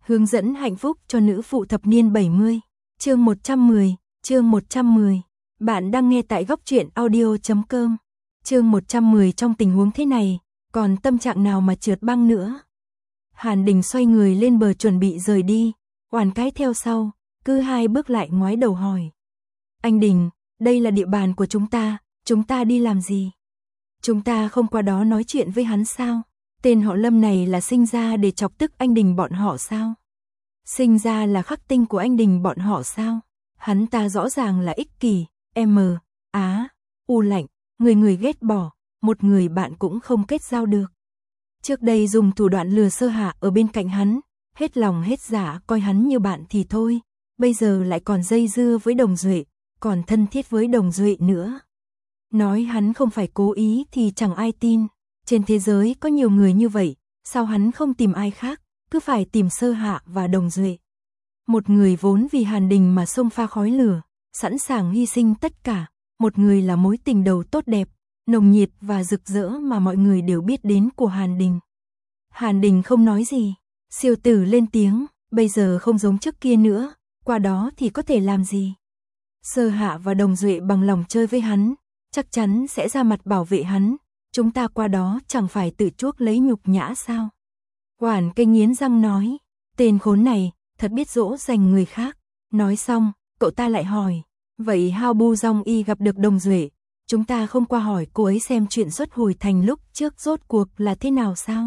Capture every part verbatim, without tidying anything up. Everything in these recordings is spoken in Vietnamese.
Hướng dẫn hạnh phúc cho nữ phụ thập niên bảy mươi. Chương một trăm mười, chương một trăm mười. Bạn đang nghe tại góc truyện audio chấm com. Chương một trăm mười. Trong tình huống thế này, còn tâm trạng nào mà trượt băng nữa. Hàn Đình xoay người lên bờ chuẩn bị rời đi, Oản Cái theo sau, cứ hai bước lại ngoái đầu hỏi. Anh Đình, đây là địa bàn của chúng ta, chúng ta đi làm gì? Chúng ta không qua đó nói chuyện với hắn sao? Tên họ Lâm này là sinh ra để chọc tức anh Đình bọn họ sao? Sinh ra là khắc tinh của anh Đình bọn họ sao? Hắn ta rõ ràng là ích kỷ, M, Á, U lạnh, người người ghét bỏ, một người bạn cũng không kết giao được. Trước đây dùng thủ đoạn lừa Sơ Hạ ở bên cạnh hắn, hết lòng hết dạ coi hắn như bạn thì thôi, bây giờ lại còn dây dưa với Đồng Duệ, còn thân thiết với Đồng Duệ nữa. Nói hắn không phải cố ý thì chẳng ai tin, trên thế giới có nhiều người như vậy, sao hắn không tìm ai khác, cứ phải tìm Sơ Hạ và Đồng Duệ. Một người vốn vì Hàn Đình mà xông pha khói lửa, sẵn sàng hy sinh tất cả, một người là mối tình đầu tốt đẹp, nồng nhiệt và rực rỡ mà mọi người đều biết đến của Hàn Đình. Hàn Đình không nói gì, Siêu Tử lên tiếng, bây giờ không giống trước kia nữa, qua đó thì có thể làm gì. Sơ Hạ và Đồng Duệ bằng lòng chơi với hắn, chắc chắn sẽ ra mặt bảo vệ hắn, chúng ta qua đó chẳng phải tự chuốc lấy nhục nhã sao. Oản Cái nghiến răng nói, tên khốn này, thật biết dỗ dành người khác. Nói xong, cậu ta lại hỏi, vậy Hao Bu Dong Y gặp được Đồng Duệ, chúng ta không qua hỏi cô ấy xem chuyện xuất hồi thành lúc trước rốt cuộc là thế nào sao?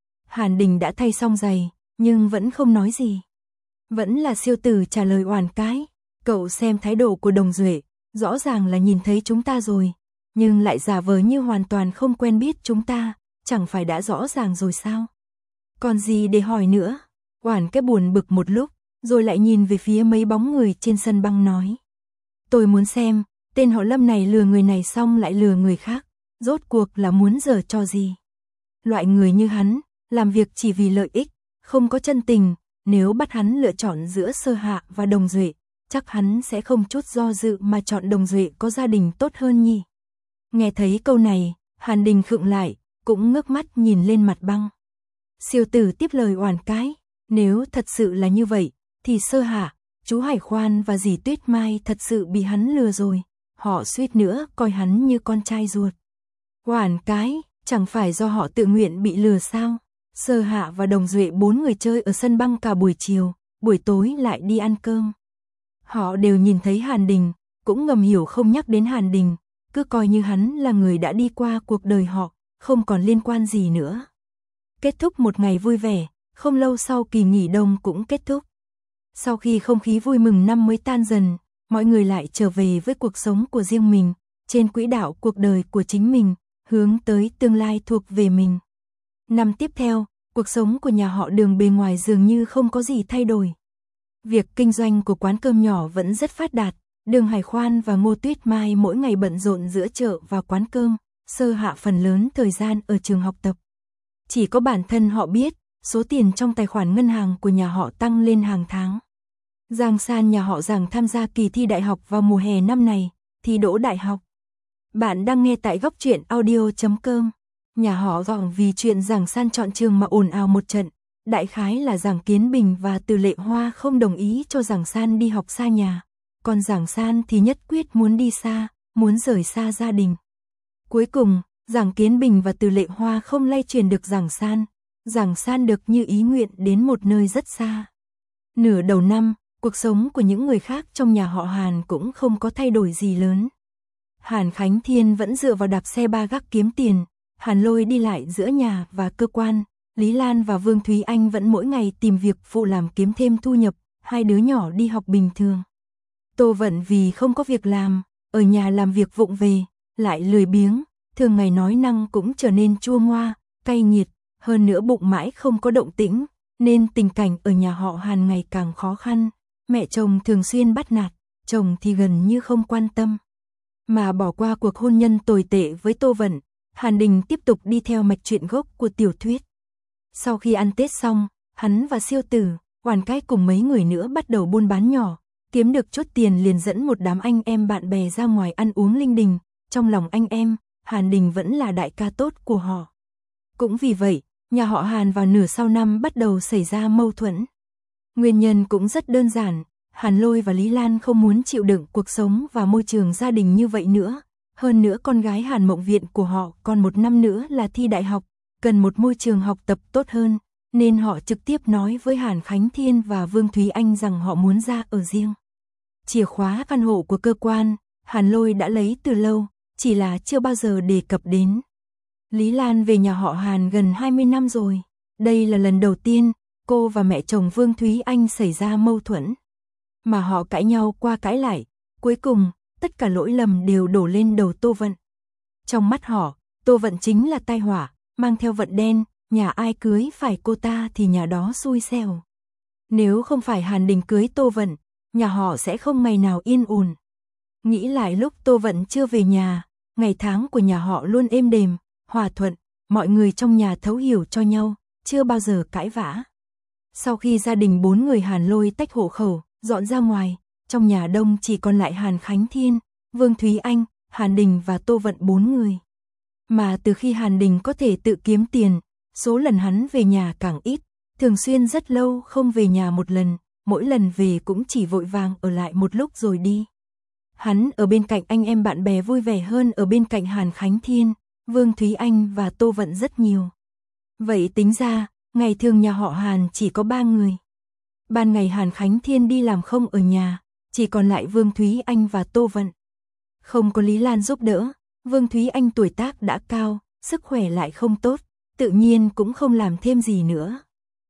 Hàn Đình đã thay xong giày, nhưng vẫn không nói gì. Vẫn là Siêu Tử trả lời Oản Cái, cậu xem thái độ của Đồng Duệ, rõ ràng là nhìn thấy chúng ta rồi, nhưng lại giả vờ như hoàn toàn không quen biết chúng ta, chẳng phải đã rõ ràng rồi sao? Còn gì để hỏi nữa? Oản Cái buồn bực một lúc, rồi lại nhìn về phía mấy bóng người trên sân băng nói. Tôi muốn xem, tên họ Lâm này lừa người này xong lại lừa người khác, rốt cuộc là muốn giở trò gì? Loại người như hắn, làm việc chỉ vì lợi ích, không có chân tình, nếu bắt hắn lựa chọn giữa Sơ Hạ và Đồng Duệ, chắc hắn sẽ không chút do dự mà chọn Đồng Duệ có gia đình tốt hơn nhỉ. Nghe thấy câu này, Hàn Đình khựng lại, cũng ngước mắt nhìn lên mặt băng. Siêu Tử tiếp lời Oản Cái, nếu thật sự là như vậy, thì Sơ Hạ, chú Hải Khoan và dì Tuyết Mai thật sự bị hắn lừa rồi, họ suýt nữa coi hắn như con trai ruột. Oản Cái, chẳng phải do họ tự nguyện bị lừa sao? Sơ Hạ và Đồng Duệ bốn người chơi ở sân băng cả buổi chiều, buổi tối lại đi ăn cơm. Họ đều nhìn thấy Hàn Đình, cũng ngầm hiểu không nhắc đến Hàn Đình, cứ coi như hắn là người đã đi qua cuộc đời họ, không còn liên quan gì nữa. Kết thúc một ngày vui vẻ, không lâu sau kỳ nghỉ đông cũng kết thúc. Sau khi không khí vui mừng năm mới tan dần, mọi người lại trở về với cuộc sống của riêng mình, trên quỹ đạo cuộc đời của chính mình, hướng tới tương lai thuộc về mình. Năm tiếp theo, cuộc sống của nhà họ Đường bề ngoài dường như không có gì thay đổi. Việc kinh doanh của quán cơm nhỏ vẫn rất phát đạt, Đường Hải Khoan và Ngô Tuyết Mai mỗi ngày bận rộn giữa chợ và quán cơm, Sơ Hạ phần lớn thời gian ở trường học tập. Chỉ có bản thân họ biết, số tiền trong tài khoản ngân hàng của nhà họ tăng lên hàng tháng. Giang San nhà họ Giang tham gia kỳ thi đại học vào mùa hè năm này, thi đỗ đại học. Bạn đang nghe tại góc truyện audio chấm com. Nhà họ Giang vì chuyện Giang San chọn trường mà ồn ào một trận, đại khái là Giang Kiến Bình và Từ Lệ Hoa không đồng ý cho Giang San đi học xa nhà, còn Giang San thì nhất quyết muốn đi xa, muốn rời xa gia đình. Cuối cùng, Giang Kiến Bình và Từ Lệ Hoa không lay truyền được Giang San, Giang San được như ý nguyện đến một nơi rất xa. Nửa đầu năm, cuộc sống của những người khác trong nhà họ Hàn cũng không có thay đổi gì lớn. Hàn Khánh Thiên vẫn dựa vào đạp xe ba gác kiếm tiền, Hàn Lôi đi lại giữa nhà và cơ quan, Lý Lan và Vương Thúy Anh vẫn mỗi ngày tìm việc phụ làm kiếm thêm thu nhập, hai đứa nhỏ đi học bình thường. Tô Vận vì không có việc làm, ở nhà làm việc vụng về, lại lười biếng, thường ngày nói năng cũng trở nên chua ngoa, cay nghiệt, hơn nữa bụng mãi không có động tĩnh, nên tình cảnh ở nhà họ Hàn ngày càng khó khăn, mẹ chồng thường xuyên bắt nạt, chồng thì gần như không quan tâm. Mà bỏ qua cuộc hôn nhân tồi tệ với Tô Vận, Hàn Đình tiếp tục đi theo mạch truyện gốc của tiểu thuyết. Sau khi ăn Tết xong, hắn và Siêu Tử, Oản Cái cùng mấy người nữa bắt đầu buôn bán nhỏ, kiếm được chút tiền liền dẫn một đám anh em bạn bè ra ngoài ăn uống linh đình, trong lòng anh em, Hàn Đình vẫn là đại ca tốt của họ. Cũng vì vậy, nhà họ Hàn vào nửa sau năm bắt đầu xảy ra mâu thuẫn. Nguyên nhân cũng rất đơn giản, Hàn Lôi và Lý Lan không muốn chịu đựng cuộc sống và môi trường gia đình như vậy nữa. Hơn nữa con gái Hàn Mộng Viện của họ còn một năm nữa là thi đại học, cần một môi trường học tập tốt hơn, nên họ trực tiếp nói với Hàn Khánh Thiên và Vương Thúy Anh rằng họ muốn ra ở riêng. Chìa khóa căn hộ của cơ quan, Hàn Lôi đã lấy từ lâu, chỉ là chưa bao giờ đề cập đến. Lý Lan về nhà họ Hàn gần hai mươi năm rồi, đây là lần đầu tiên cô và mẹ chồng Vương Thúy Anh xảy ra mâu thuẫn. Mà họ cãi nhau qua cãi lại, cuối cùng, tất cả lỗi lầm đều đổ lên đầu Tô Vận. Trong mắt họ, Tô Vận chính là tai họa, mang theo vận đen, nhà ai cưới phải cô ta thì nhà đó xui xẻo. Nếu không phải Hàn Đình cưới Tô Vận, nhà họ sẽ không ngày nào yên ổn. Nghĩ lại lúc Tô Vận chưa về nhà, ngày tháng của nhà họ luôn êm đềm, hòa thuận, mọi người trong nhà thấu hiểu cho nhau, chưa bao giờ cãi vã. Sau khi gia đình bốn người Hàn Lôi tách hộ khẩu, dọn ra ngoài, trong nhà đông chỉ còn lại Hàn Khánh Thiên, Vương Thúy Anh, Hàn Đình và Tô Vận bốn người. Mà từ khi Hàn Đình có thể tự kiếm tiền, số lần hắn về nhà càng ít, thường xuyên rất lâu không về nhà một lần, mỗi lần về cũng chỉ vội vàng ở lại một lúc rồi đi. Hắn ở bên cạnh anh em bạn bè vui vẻ hơn ở bên cạnh Hàn Khánh Thiên, Vương Thúy Anh và Tô Vận rất nhiều. Vậy tính ra, ngày thường nhà họ Hàn chỉ có ba người. Ban ngày Hàn Khánh Thiên đi làm không ở nhà, chỉ còn lại Vương Thúy Anh và Tô Vận. Không có Lý Lan giúp đỡ, Vương Thúy Anh tuổi tác đã cao, sức khỏe lại không tốt, tự nhiên cũng không làm thêm gì nữa.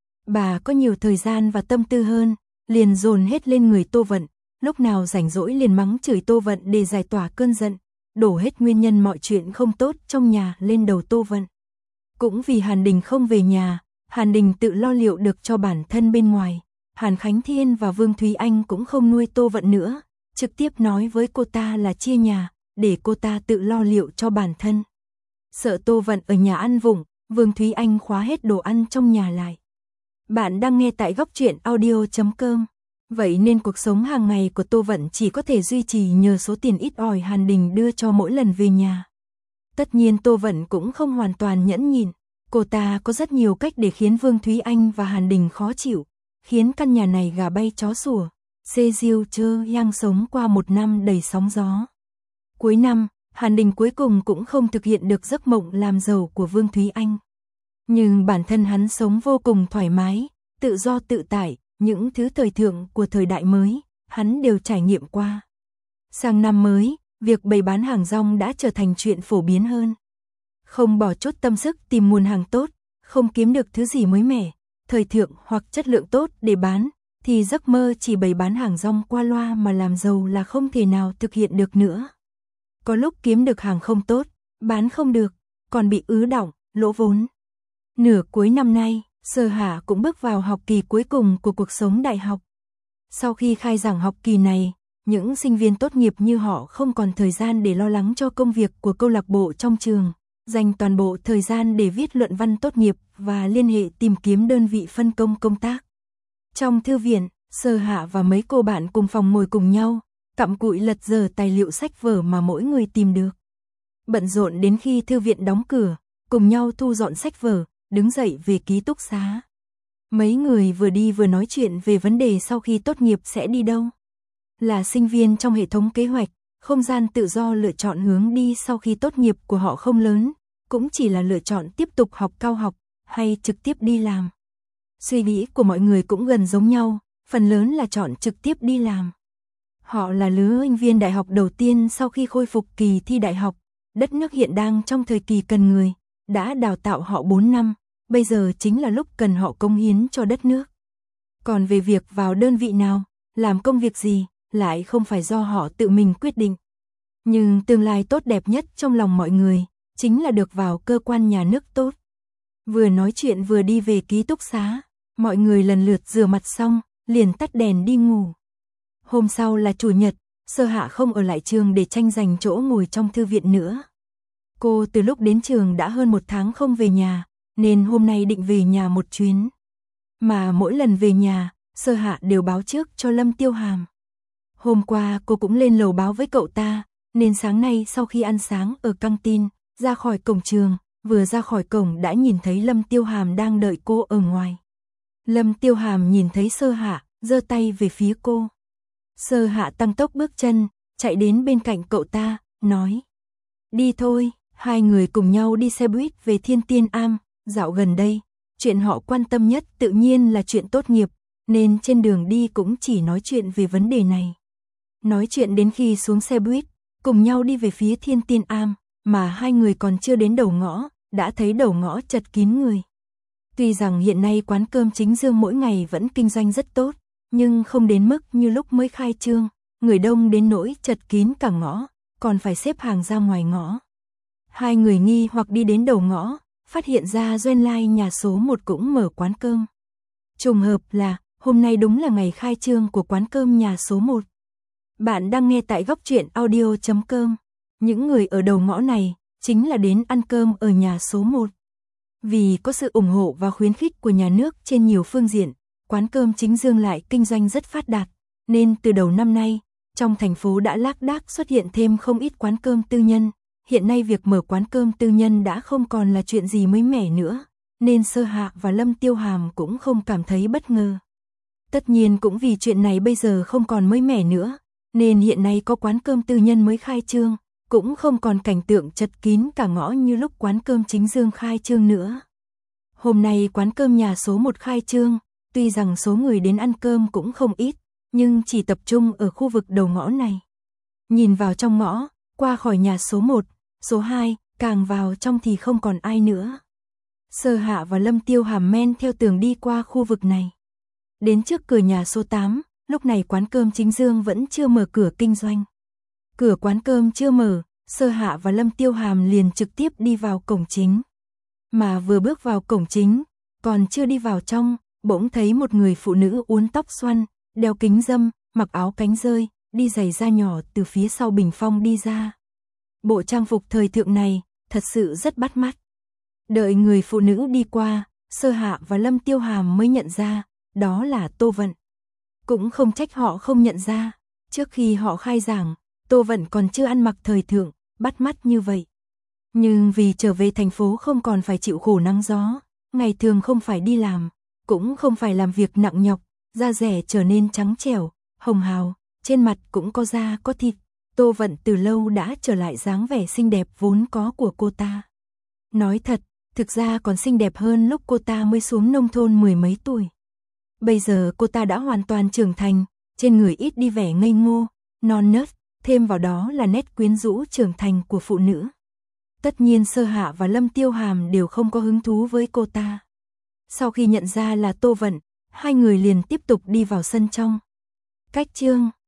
Bà có nhiều thời gian và tâm tư hơn, liền dồn hết lên người Tô Vận, lúc nào rảnh rỗi liền mắng chửi Tô Vận để giải tỏa cơn giận, đổ hết nguyên nhân mọi chuyện không tốt trong nhà lên đầu Tô Vận. Cũng vì Hàn Đình không về nhà, Hàn Đình tự lo liệu được cho bản thân bên ngoài, Hàn Khánh Thiên và Vương Thúy Anh cũng không nuôi Tô Vận nữa, trực tiếp nói với cô ta là chia nhà, để cô ta tự lo liệu cho bản thân. Sợ Tô Vận ở nhà ăn vụng, Vương Thúy Anh khóa hết đồ ăn trong nhà lại. Bạn đang nghe tại góc truyện audio chấm com. Vậy nên cuộc sống hàng ngày của Tô Vận chỉ có thể duy trì nhờ số tiền ít ỏi Hàn Đình đưa cho mỗi lần về nhà. Tất nhiên Tô Vận cũng không hoàn toàn nhẫn nhịn, cô ta có rất nhiều cách để khiến Vương Thúy Anh và Hàn Đình khó chịu, khiến căn nhà này gà bay chó sủa, xê diêu chơ yang sống qua một năm đầy sóng gió. Cuối năm, Hàn Đình cuối cùng cũng không thực hiện được giấc mộng làm giàu của Vương Thúy Anh. Nhưng bản thân hắn sống vô cùng thoải mái, tự do tự tại, những thứ thời thượng của thời đại mới, hắn đều trải nghiệm qua. Sang năm mới, việc bày bán hàng rong đã trở thành chuyện phổ biến hơn. Không bỏ chút tâm sức tìm nguồn hàng tốt, không kiếm được thứ gì mới mẻ, thời thượng hoặc chất lượng tốt để bán, thì giấc mơ chỉ bày bán hàng rong qua loa mà làm giàu là không thể nào thực hiện được nữa. Có lúc kiếm được hàng không tốt, bán không được, còn bị ứ đọng, lỗ vốn. Nửa cuối năm nay, Sở Hạ cũng bước vào học kỳ cuối cùng của cuộc sống đại học. Sau khi khai giảng học kỳ này, những sinh viên tốt nghiệp như họ không còn thời gian để lo lắng cho công việc của câu lạc bộ trong trường, dành toàn bộ thời gian để viết luận văn tốt nghiệp và liên hệ tìm kiếm đơn vị phân công công tác. Trong thư viện, Sở Hạ và mấy cô bạn cùng phòng ngồi cùng nhau, cặm cụi lật dở tài liệu sách vở mà mỗi người tìm được. Bận rộn đến khi thư viện đóng cửa, cùng nhau thu dọn sách vở, đứng dậy về ký túc xá. Mấy người vừa đi vừa nói chuyện về vấn đề sau khi tốt nghiệp sẽ đi đâu. Là sinh viên trong hệ thống kế hoạch, không gian tự do lựa chọn hướng đi sau khi tốt nghiệp của họ không lớn, cũng chỉ là lựa chọn tiếp tục học cao học, hay trực tiếp đi làm. Suy nghĩ của mọi người cũng gần giống nhau, phần lớn là chọn trực tiếp đi làm. Họ là lứa sinh viên đại học đầu tiên sau khi khôi phục kỳ thi đại học, đất nước hiện đang trong thời kỳ cần người, đã đào tạo họ bốn năm, bây giờ chính là lúc cần họ cống hiến cho đất nước. Còn về việc vào đơn vị nào, làm công việc gì, lại không phải do họ tự mình quyết định. Nhưng tương lai tốt đẹp nhất trong lòng mọi người, chính là được vào cơ quan nhà nước tốt. Vừa nói chuyện vừa đi về ký túc xá, mọi người lần lượt rửa mặt xong, liền tắt đèn đi ngủ. Hôm sau là chủ nhật, Sở Hạ không ở lại trường để tranh giành chỗ ngồi trong thư viện nữa. Cô từ lúc đến trường đã hơn một tháng không về nhà, nên hôm nay định về nhà một chuyến. Mà mỗi lần về nhà, Sở Hạ đều báo trước cho Lâm Tiêu Hàm. Hôm qua cô cũng lên lầu báo với cậu ta, nên sáng nay sau khi ăn sáng ở căng tin, ra khỏi cổng trường, vừa ra khỏi cổng đã nhìn thấy Lâm Tiêu Hàm đang đợi cô ở ngoài. Lâm Tiêu Hàm nhìn thấy Sơ Hạ, giơ tay về phía cô. Sơ Hạ tăng tốc bước chân, chạy đến bên cạnh cậu ta, nói. Đi thôi, hai người cùng nhau đi xe buýt về Thiên Tiên Am. Dạo gần đây, chuyện họ quan tâm nhất tự nhiên là chuyện tốt nghiệp, nên trên đường đi cũng chỉ nói chuyện về vấn đề này. Nói chuyện đến khi xuống xe buýt, cùng nhau đi về phía Thiên Tiên Am, mà hai người còn chưa đến đầu ngõ, đã thấy đầu ngõ chật kín người. Tuy rằng hiện nay quán cơm Chính Dương mỗi ngày vẫn kinh doanh rất tốt, nhưng không đến mức như lúc mới khai trương, người đông đến nỗi chật kín cả ngõ, còn phải xếp hàng ra ngoài ngõ. Hai người nghi hoặc đi đến đầu ngõ, phát hiện ra Duyên Lai nhà số một cũng mở quán cơm. Trùng hợp là, hôm nay đúng là ngày khai trương của quán cơm nhà số một. Bạn đang nghe tại góc truyện audio chấm com. Những người ở đầu ngõ này, chính là đến ăn cơm ở nhà số một. Vì có sự ủng hộ và khuyến khích của nhà nước trên nhiều phương diện, quán cơm Chính Dương lại kinh doanh rất phát đạt, nên từ đầu năm nay, trong thành phố đã lác đác xuất hiện thêm không ít quán cơm tư nhân. Hiện nay việc mở quán cơm tư nhân đã không còn là chuyện gì mới mẻ nữa, nên Sơ Hạ và Lâm Tiêu Hàm cũng không cảm thấy bất ngờ. Tất nhiên cũng vì chuyện này bây giờ không còn mới mẻ nữa, nên hiện nay có quán cơm tư nhân mới khai trương, cũng không còn cảnh tượng chật kín cả ngõ như lúc quán cơm Chính Dương khai trương nữa. Hôm nay quán cơm nhà số một khai trương, tuy rằng số người đến ăn cơm cũng không ít, nhưng chỉ tập trung ở khu vực đầu ngõ này. Nhìn vào trong ngõ, qua khỏi nhà số một, số hai, càng vào trong thì không còn ai nữa. Sơ Hạ và Lâm Tiêu Hàm men theo tường đi qua khu vực này. Đến trước cửa nhà số tám, lúc này quán cơm Chính Dương vẫn chưa mở cửa kinh doanh. Cửa quán cơm chưa mở, Sơ Hạ và Lâm Tiêu Hàm liền trực tiếp đi vào cổng chính. Mà vừa bước vào cổng chính, còn chưa đi vào trong, bỗng thấy một người phụ nữ uốn tóc xoăn, đeo kính râm, mặc áo cánh rơi, đi giày da nhỏ từ phía sau bình phong đi ra. Bộ trang phục thời thượng này, thật sự rất bắt mắt. Đợi người phụ nữ đi qua, Sơ Hạ và Lâm Tiêu Hàm mới nhận ra, đó là Tô Vận. Cũng không trách họ không nhận ra, trước khi họ khai giảng, Tô Vận còn chưa ăn mặc thời thượng, bắt mắt như vậy. Nhưng vì trở về thành phố không còn phải chịu khổ nắng gió, ngày thường không phải đi làm, cũng không phải làm việc nặng nhọc, da dẻ trở nên trắng trẻo, hồng hào, trên mặt cũng có da có thịt. Tô Vận từ lâu đã trở lại dáng vẻ xinh đẹp vốn có của cô ta. Nói thật, thực ra còn xinh đẹp hơn lúc cô ta mới xuống nông thôn mười mấy tuổi. Bây giờ cô ta đã hoàn toàn trưởng thành, trên người ít đi vẻ ngây ngô, non nớt, thêm vào đó là nét quyến rũ trưởng thành của phụ nữ. Tất nhiên Sơ Hạ và Lâm Tiêu Hàm đều không có hứng thú với cô ta. Sau khi nhận ra là Tô Vận, hai người liền tiếp tục đi vào sân trong. Cách chương